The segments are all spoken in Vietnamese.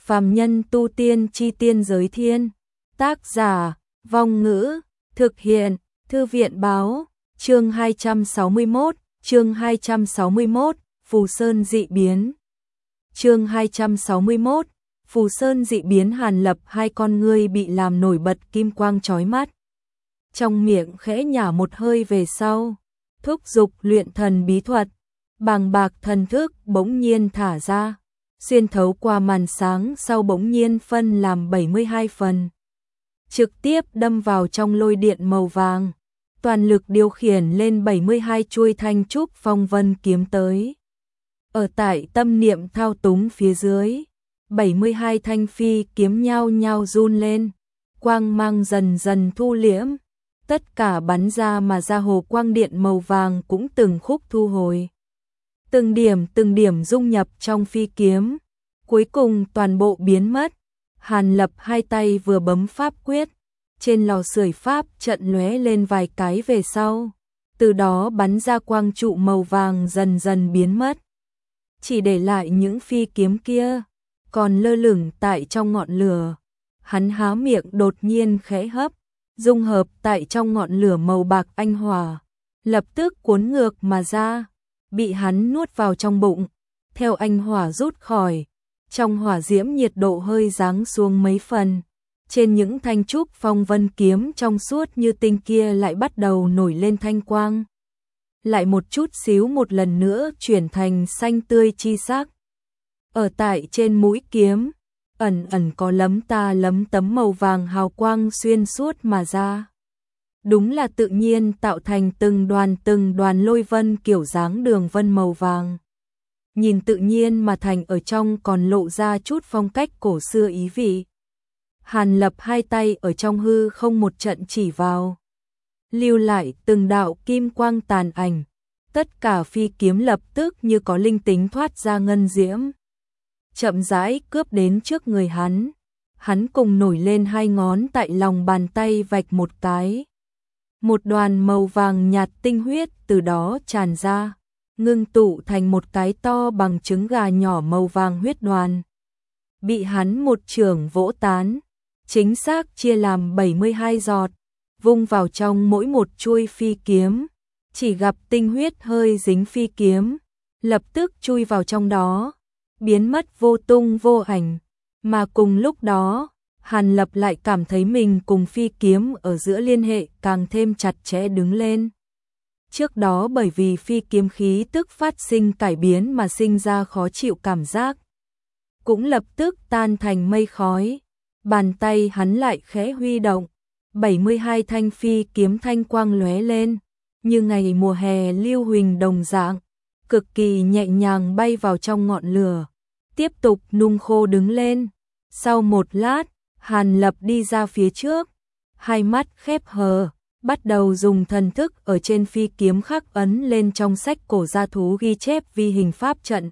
Phàm nhân tu tiên chi tiên giới thiên. Tác giả, Vong Ngữ, thực hiện, Thư viện báo, chương 261, Phù Sơn dị biến. Chương 261, Phù Sơn dị biến. Hàn Lập hai con ngươi bị làm nổi bật kim quang chói mắt. Trong miệng khẽ nhả một hơi về sau, thúc dục luyện thần bí thuật, bàng bạc thần thức bỗng nhiên thả ra, xuyên thấu qua màn sáng sau bỗng nhiên phân làm 72 phần, trực tiếp đâm vào trong lôi điện màu vàng, toàn lực điều khiển lên 72 chuôi thanh trúc phong vân kiếm tới. Ở tại tâm niệm thao túng phía dưới, 72 thanh phi kiếm nhao nhao run lên, quang mang dần dần thu liễm, tất cả bắn ra mà ra hồ quang điện màu vàng cũng từng khúc thu hồi. Từng điểm dung nhập trong phi kiếm, cuối cùng toàn bộ biến mất. Hàn Lập hai tay vừa bấm pháp quyết, trên lò sưởi pháp trận lóe lên vài cái về sau, từ đó bắn ra quang trụ màu vàng dần dần biến mất. Chỉ để lại những phi kiếm kia, còn lơ lửng tại trong ngọn lửa. Hắn há miệng đột nhiên khẽ hấp, dung hợp tại trong ngọn lửa màu bạc anh hỏa, lập tức cuốn ngược mà ra, bị hắn nuốt vào trong bụng. Theo anh hỏa rút khỏi, trong hỏa diễm nhiệt độ hơi giáng xuống mấy phần, trên những thanh trúc phong vân kiếm trong suốt như tinh kia lại bắt đầu nổi lên thanh quang. Lại một chút xíu một lần nữa chuyển thành xanh tươi chi sắc. Ở tại trên mũi kiếm, ẩn ẩn có lấm tấm màu vàng hào quang xuyên suốt mà ra. Đúng là tự nhiên tạo thành từng đoàn lôi vân kiểu dáng đường vân màu vàng. Nhìn tự nhiên mà thành, ở trong còn lộ ra chút phong cách cổ xưa ý vị. Hàn Lập hai tay ở trong hư không một trận chỉ vào, lưu lại từng đạo kim quang tàn ảnh. Tất cả phi kiếm lập tức như có linh tính thoát ra ngân diễm, chậm rãi cướp đến trước người hắn. Hắn cùng nổi lên hai ngón tại lòng bàn tay vạch một cái. Một đoàn màu vàng nhạt tinh huyết từ đó tràn ra, ngưng tụ thành một cái to bằng trứng gà nhỏ màu vàng huyết đoàn. Bị hắn một chưởng vỗ tán, chính xác chia làm 72 giọt, vung vào trong mỗi một chuôi phi kiếm. Chỉ gặp tinh huyết hơi dính phi kiếm, lập tức chui vào trong đó, biến mất vô tung vô ảnh. Mà cùng lúc đó, Hàn Lập lại cảm thấy mình cùng phi kiếm ở giữa liên hệ càng thêm chặt chẽ đứng lên. Trước đó bởi vì phi kiếm khí tức phát sinh cải biến mà sinh ra khó chịu cảm giác, cũng lập tức tan thành mây khói. Bàn tay hắn lại khẽ huy động, 72 thanh phi kiếm thanh quang lóe lên, như ngày mùa hè lưu huỳnh đồng dạng, cực kỳ nhẹ nhàng bay vào trong ngọn lửa, tiếp tục nung khô đứng lên. Sau một lát, Hàn Lập đi ra phía trước, hai mắt khép hờ, bắt đầu dùng thần thức ở trên phi kiếm khắc ấn lên trong sách cổ gia thú ghi chép vi hình pháp trận.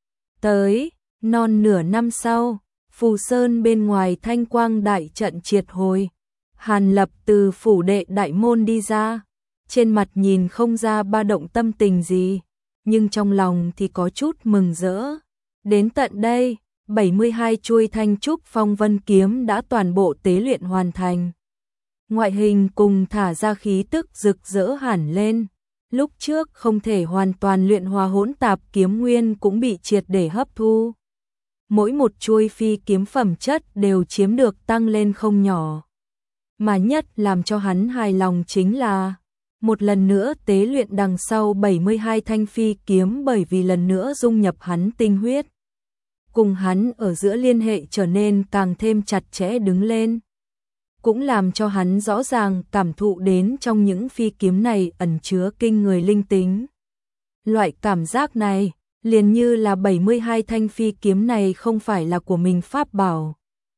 Tới, non nửa năm sau, Phù Sơn bên ngoài thanh quang đại trận triệt hồi. Hàn Lập từ phủ đệ đại môn đi ra, trên mặt nhìn không ra ba động tâm tình gì, nhưng trong lòng thì có chút mừng rỡ. Đến tận đây, 72 chuôi thanh trúc phong vân kiếm đã toàn bộ tế luyện hoàn thành. Ngoại hình cùng thả ra khí tức rực rỡ hẳn lên. Lúc trước không thể hoàn toàn luyện hóa hỗn tạp kiếm nguyên cũng bị triệt để hấp thu. Mỗi một chuôi phi kiếm phẩm chất đều chiếm được tăng lên không nhỏ. Mà nhất làm cho hắn hài lòng chính là một lần nữa tế luyện đằng sau 72 thanh phi kiếm, bởi vì lần nữa dung nhập hắn tinh huyết, cùng hắn ở giữa liên hệ trở nên càng thêm chặt chẽ đứng lên. Cũng làm cho hắn rõ ràng cảm thụ đến trong những phi kiếm này ẩn chứa kinh người linh tính. Loại cảm giác này, liền như là 72 thanh phi kiếm này không phải là của mình pháp bảo,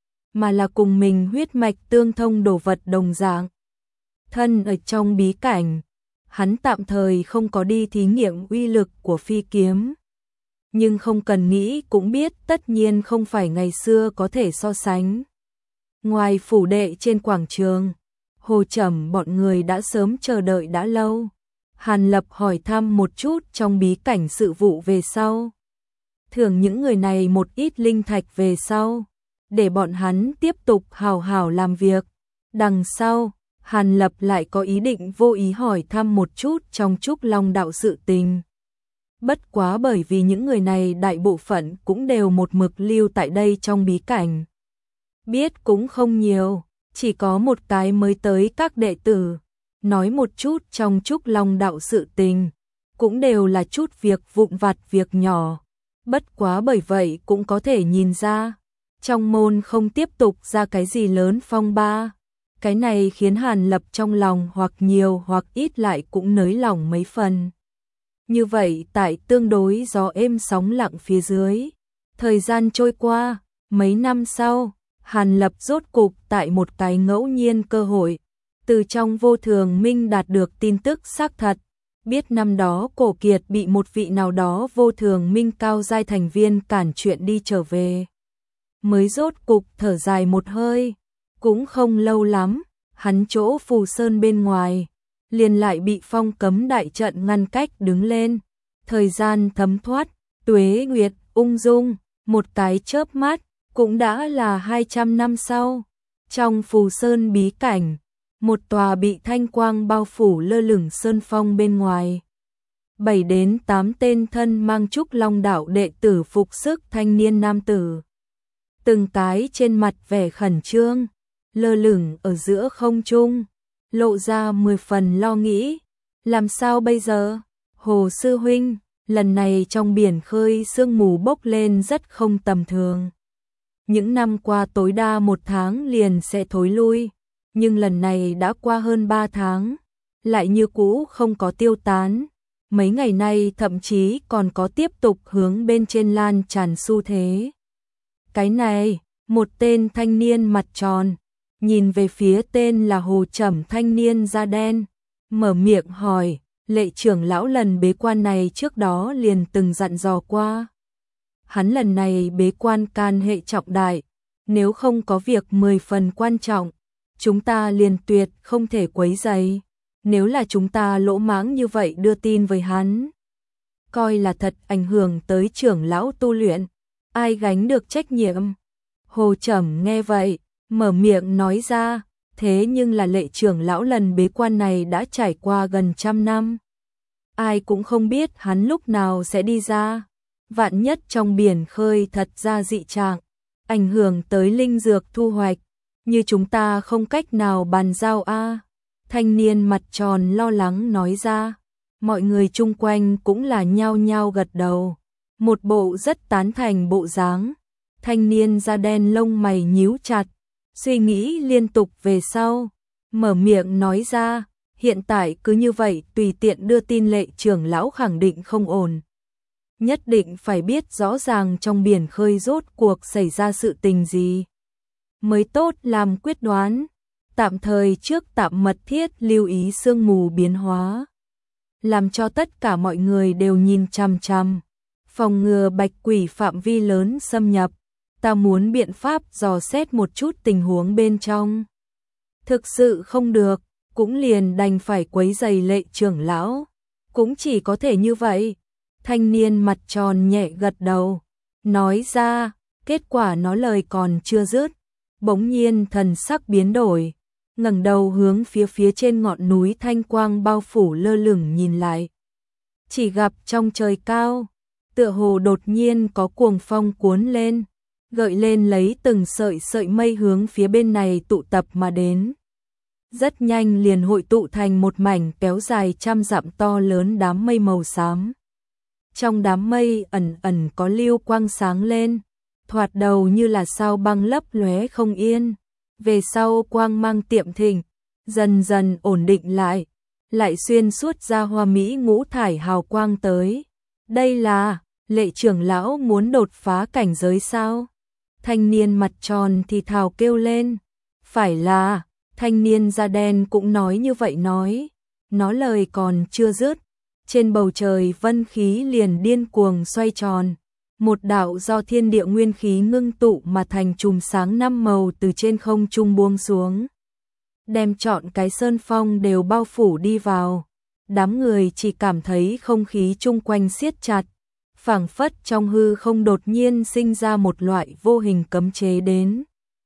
mà là cùng mình huyết mạch tương thông đồ vật đồng dạng. Thân ở trong bí cảnh, hắn tạm thời không có đi thí nghiệm uy lực của phi kiếm. Nhưng không cần nghĩ cũng biết tất nhiên không phải ngày xưa có thể so sánh. Ngoài phủ đệ trên quảng trường, Hồ Trầm bọn người đã sớm chờ đợi đã lâu. Hàn Lập hỏi thăm một chút trong bí cảnh sự vụ về sau, thưởng những người này một ít linh thạch về sau, để bọn hắn tiếp tục hào hào làm việc. Đằng sau, Hàn Lập lại có ý định vô ý hỏi thăm một chút trong Trúc Long đạo sự tình. Bất quá bởi vì những người này đại bộ phận cũng đều một mực lưu tại đây trong bí cảnh. Biết cũng không nhiều, chỉ có một cái mới tới các đệ tử, nói một chút trong Trúc Long đạo sự tình, cũng đều là chút việc vụn vặt việc nhỏ. Bất quá bởi vậy cũng có thể nhìn ra, trong môn không tiếp tục ra cái gì lớn phong ba. Cái này khiến Hàn Lập trong lòng hoặc nhiều hoặc ít lại cũng nới lỏng mấy phần. Như vậy tại tương đối gió êm sóng lặng phía dưới, thời gian trôi qua, mấy năm sau, Hàn Lập rốt cục tại một cái ngẫu nhiên cơ hội, từ trong Vô Thường Minh đạt được tin tức xác thật, biết năm đó Cổ Kiệt bị một vị nào đó Vô Thường Minh cao giai thành viên cản chuyện đi trở về. Mới rốt cục thở dài một hơi, cũng không lâu lắm, hắn chỗ Phù Sơn bên ngoài, liền lại bị phong cấm đại trận ngăn cách đứng lên. Thời gian thấm thoát, tuế nguyệt, ung dung, một cái chớp mắt, cũng đã là 200 năm sau. Trong Phù Sơn bí cảnh, một tòa bị thanh quang bao phủ lơ lửng sơn phong bên ngoài. 7 đến 8 tên thân mang Trúc Long đạo đệ tử phục sức thanh niên nam tử. Từng cái trên mặt vẻ khẩn trương, lơ lửng ở giữa không trung, lộ ra 10 phần lo nghĩ. Làm sao bây giờ? Hồ sư huynh, lần này trong biển khơi sương mù bốc lên rất không tầm thường. Những năm qua tối đa 1 tháng liền sẽ thối lui, nhưng lần này đã qua hơn 3 tháng, lại như cũ không có tiêu tán. Mấy ngày nay thậm chí còn có tiếp tục hướng bên trên lan tràn xu thế. Cái này, một tên thanh niên mặt tròn, nhìn về phía tên là Hồ Trầm thanh niên da đen, mở miệng hỏi, Lệ trưởng lão lần bế quan này trước đó liền từng dặn dò qua. Hắn lần này bế quan can hệ trọng đại, nếu không có việc 10 phần quan trọng, chúng ta liền tuyệt không thể quấy rầy. Nếu là chúng ta lỗ mãng như vậy đưa tin với hắn, coi là thật ảnh hưởng tới trưởng lão tu luyện, ai gánh được trách nhiệm. Hồ Trầm nghe vậy, mở miệng nói ra, thế nhưng là Lệ trưởng lão lần bế quan này đã trải qua gần 100 năm. Ai cũng không biết hắn lúc nào sẽ đi ra. Vạn nhất trong biển khơi thật ra dị trạng, ảnh hưởng tới linh dược thu hoạch, như chúng ta không cách nào bàn giao a. Thanh niên mặt tròn lo lắng nói ra. Mọi người chung quanh cũng là nhao nhao gật đầu, một bộ rất tán thành bộ dáng. Thanh niên da đen lông mày nhíu chặt, suy nghĩ liên tục về sau, mở miệng nói ra, hiện tại cứ như vậy tùy tiện đưa tin Lệ trưởng lão khẳng định không ổn. Nhất định phải biết rõ ràng trong biển khơi rốt cuộc xảy ra sự tình gì, mới tốt làm quyết đoán. Tạm thời trước tạm mật thiết lưu ý sương mù biến hóa, làm cho tất cả mọi người đều nhìn chằm chằm, phòng ngừa bạch quỷ phạm vi lớn xâm nhập. Ta muốn biện pháp dò xét một chút tình huống bên trong. Thực sự không được, cũng liền đành phải quấy rầy Lệ trưởng lão. Cũng chỉ có thể như vậy. Thanh niên mặt tròn nhẹ gật đầu, nói ra, kết quả nó lời còn chưa dứt, bỗng nhiên thần sắc biến đổi, ngẩng đầu hướng phía trên ngọn núi thanh quang bao phủ lơ lửng nhìn lại. Chỉ gặp trong trời cao, tựa hồ đột nhiên có cuồng phong cuốn lên, gợi lên lấy từng sợi mây hướng phía bên này tụ tập mà đến. Rất nhanh liền hội tụ thành một mảnh kéo dài 100 dặm to lớn đám mây màu xám. Trong đám mây ẩn ẩn có lưu quang sáng lên, thoạt đầu như là sao băng lấp lóe không yên, về sau quang mang tiệm thịnh, dần dần ổn định lại xuyên suốt ra hoa mỹ ngũ thải hào quang tới. Đây là, Lệ trưởng lão muốn đột phá cảnh giới sao? Thanh niên mặt tròn thì thào kêu lên. Phải là, thanh niên da đen cũng nói như vậy nói. Nó lời còn chưa dứt, trên bầu trời vân khí liền điên cuồng xoay tròn. Một đạo do thiên địa nguyên khí ngưng tụ mà thành chùm sáng 5 màu từ trên không trung buông xuống, đem trọn cái sơn phong đều bao phủ đi vào. Đám người chỉ cảm thấy không khí chung quanh siết chặt, phảng phất trong hư không đột nhiên sinh ra một loại vô hình cấm chế đến,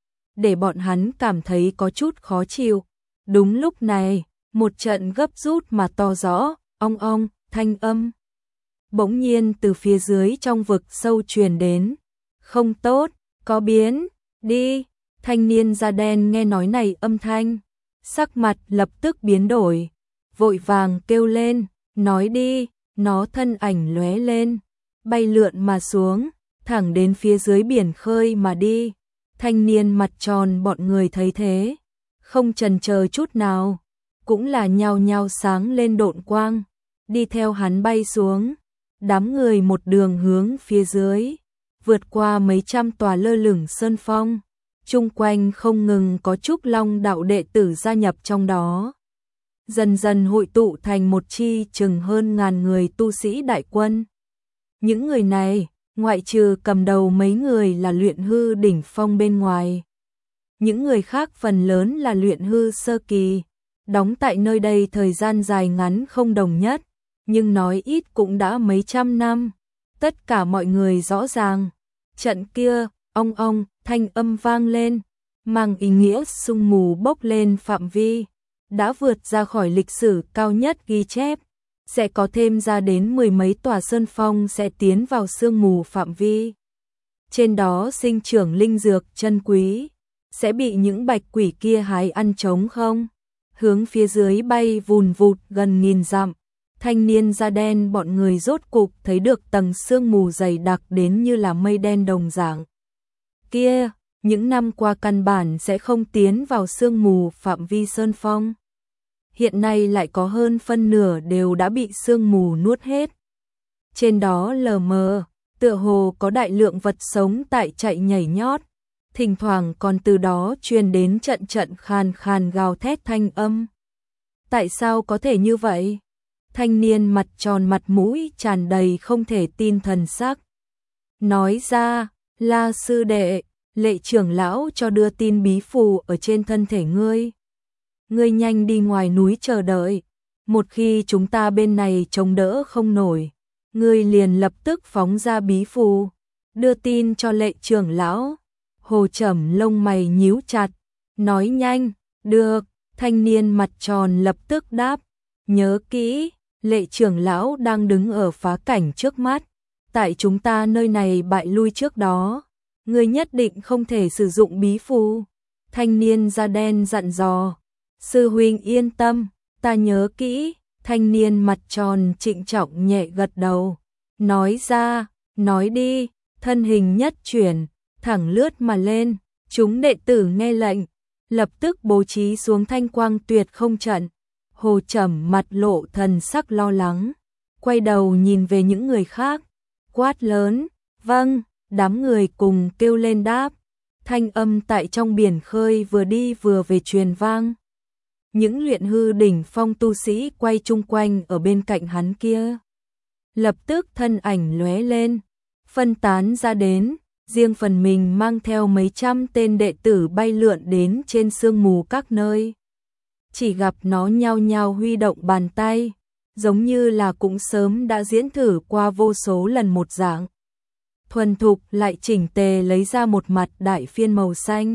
để bọn hắn cảm thấy có chút khó chịu. Đúng lúc này, một trận gấp rút mà to rõ, ong ong, thanh âm bỗng nhiên từ phía dưới trong vực sâu truyền đến. Không tốt, có biến, đi. Thanh niên da đen nghe nói này âm thanh, sắc mặt lập tức biến đổi, vội vàng kêu lên, nói đi. Nó thân ảnh lóe lên, bay lượn mà xuống, thẳng đến phía dưới biển khơi mà đi. Thanh niên mặt tròn bọn người thấy thế, không chần chờ chút nào, cũng là nhao nhao sáng lên độn quang, đi theo hắn bay xuống. Đám người một đường hướng phía dưới, vượt qua mấy trăm tòa lơ lửng sơn phong, chung quanh không ngừng có Trúc Long đạo đệ tử gia nhập trong đó, dần dần hội tụ thành một chi chừng hơn ngàn người tu sĩ đại quân. Những người này, ngoại trừ cầm đầu mấy người là luyện hư đỉnh phong bên ngoài, những người khác phần lớn là luyện hư sơ kỳ, đóng tại nơi đây thời gian dài ngắn không đồng nhất, nhưng nói ít cũng đã mấy trăm năm. Tất cả mọi người rõ ràng, trận kia, ong ong, thanh âm vang lên, mang ý nghĩa sương mù bốc lên phạm vi, đã vượt ra khỏi lịch sử cao nhất ghi chép, sẽ có thêm ra đến mười mấy tòa sơn phong sẽ tiến vào sương mù phạm vi. Trên đó sinh trưởng linh dược chân quý, sẽ bị những bạch quỷ kia hái ăn trống không? Hướng phía dưới bay vùn vụt gần nghìn dặm, thanh niên da đen bọn người rốt cục thấy được tầng sương mù dày đặc đến như là mây đen đồng dạng. Kia, những năm qua căn bản sẽ không tiến vào sương mù phạm vi sơn phong. Hiện nay lại có hơn phân nửa đều đã bị sương mù nuốt hết. Trên đó lờ mờ, tựa hồ có đại lượng vật sống tại chạy nhảy nhót, thỉnh thoảng còn từ đó truyền đến trận trận khàn khàn gào thét thanh âm. Tại sao có thể như vậy? Thanh niên mặt tròn mặt mũi tràn đầy không thể tin thần sắc. Nói ra, La sư đệ, Lệ trưởng lão cho đưa tin bí phù ở trên thân thể ngươi. Ngươi nhanh đi ngoài núi chờ đợi, một khi chúng ta bên này chống đỡ không nổi, ngươi liền lập tức phóng ra bí phù, đưa tin cho Lệ trưởng lão. Hồ Trầm lông mày nhíu chặt, nói nhanh, được. Thanh niên mặt tròn lập tức đáp, nhớ kỹ, Lệ trưởng lão đang đứng ở phá cảnh trước mắt, tại chúng ta nơi này bại lui trước đó, ngươi nhất định không thể sử dụng bí phù. Thanh niên da đen dặn dò, sư huynh yên tâm, ta nhớ kỹ. Thanh niên mặt tròn trịnh trọng nhẹ gật đầu, nói ra, nói đi. Thân hình nhất chuyển, thẳng lướt mà lên, chúng đệ tử nghe lệnh, lập tức bố trí xuống thanh quang tuyệt không trận. Hồ Trầm mặt lộ thần sắc lo lắng, quay đầu nhìn về những người khác, quát lớn, vâng. Đám người cùng kêu lên đáp, thanh âm tại trong biển khơi vừa đi vừa về truyền vang. Những luyện hư đỉnh phong tu sĩ quay chung quanh ở bên cạnh hắn kia, lập tức thân ảnh lóe lên, phân tán ra đến, riêng phần mình mang theo mấy trăm tên đệ tử bay lượn đến trên sương mù các nơi. Chỉ gặp nó nhao nhao huy động bàn tay, giống như là cũng sớm đã diễn thử qua vô số lần một dạng. Thuần thục lại chỉnh tề lấy ra một mặt đại phiên màu xanh,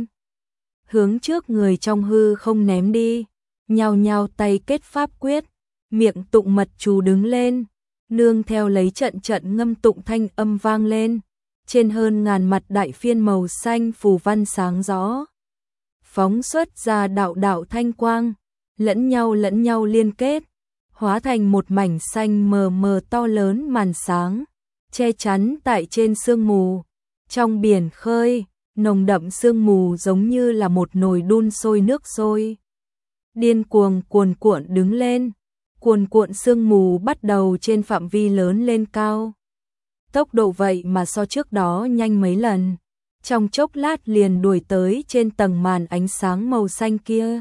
hướng trước người trong hư không ném đi, nhao nhao tay kết pháp quyết, miệng tụng mật chú đứng lên, nương theo lấy trận trận ngâm tụng thanh âm vang lên, trên hơn ngàn mặt đại phiên màu xanh phù văn sáng rõ, phóng xuất ra đạo đạo thanh quang, lẫn nhau liên kết, hóa thành một mảnh xanh mờ mờ to lớn màn sáng, che chắn tại trên sương mù. Trong biển khơi, nồng đậm sương mù giống như là một nồi đun sôi nước sôi, điên cuồng cuồn cuộn đứng lên, cuồn cuộn sương mù bắt đầu trên phạm vi lớn lên cao. Tốc độ vậy mà so trước đó nhanh mấy lần, trong chốc lát liền đuổi tới trên tầng màn ánh sáng màu xanh kia.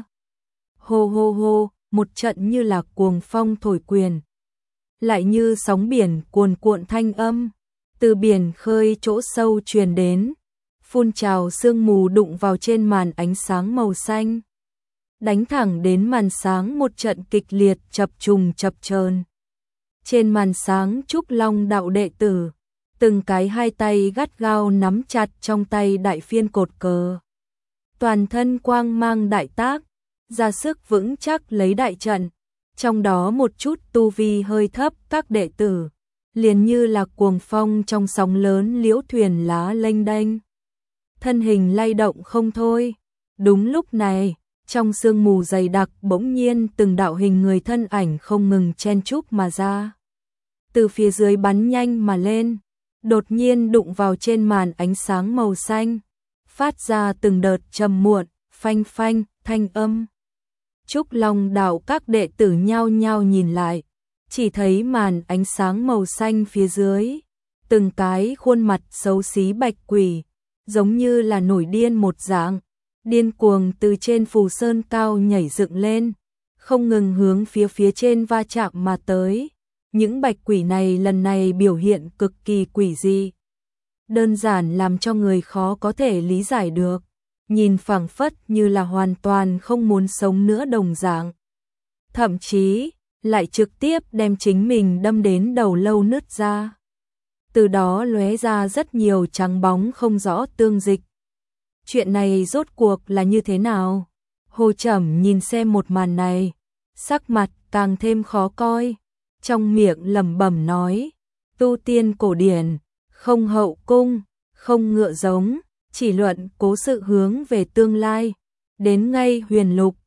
Hô hô hô, một trận như là cuồng phong thổi quyền, lại như sóng biển cuồn cuộn thanh âm, từ biển khơi chỗ sâu truyền đến, phun trào sương mù đụng vào trên màn ánh sáng màu xanh, đánh thẳng đến màn sáng một trận kịch liệt chập trùng chập chờn. Trên màn sáng Trúc Long đạo đệ tử, từng cái hai tay gắt gao nắm chặt trong tay đại phiên cột cờ. Toàn thân quang mang đại tác, ra sức vững chắc lấy đại trận, trong đó một chút tu vi hơi thấp các đệ tử, liền như là cuồng phong trong sóng lớn liễu thuyền lá lênh đênh. Thân hình lay động không thôi. Đúng lúc này, trong sương mù dày đặc bỗng nhiên từng đạo hình người thân ảnh không ngừng chen chúc mà ra. Từ phía dưới bắn nhanh mà lên, đột nhiên đụng vào trên màn ánh sáng màu xanh, phát ra từng đợt trầm muộn, phanh phanh, thanh âm. Trúc Long đạo các đệ tử nhao nhao nhìn lại, chỉ thấy màn ánh sáng màu xanh phía dưới, từng cái khuôn mặt xấu xí bạch quỷ, giống như là nổi điên một dạng, điên cuồng từ trên phù sơn cao nhảy dựng lên, không ngừng hướng phía trên va chạm mà tới. Những bạch quỷ này lần này biểu hiện cực kỳ quỷ dị, đơn giản làm cho người khó có thể lý giải được, nhìn phảng phất như là hoàn toàn không muốn sống nữa đồng dạng. Thậm chí, lại trực tiếp đem chính mình đâm đến đầu lâu nứt ra. Từ đó lóe ra rất nhiều trắng bóng không rõ tương dịch. Chuyện này rốt cuộc là như thế nào? Hồ Trầm nhìn xem một màn này, sắc mặt càng thêm khó coi, trong miệng lẩm bẩm nói, tu tiên cổ điển, không hậu cung, không ngựa giống, chỉ luận cố sự hướng về tương lai, đến ngay huyền lục,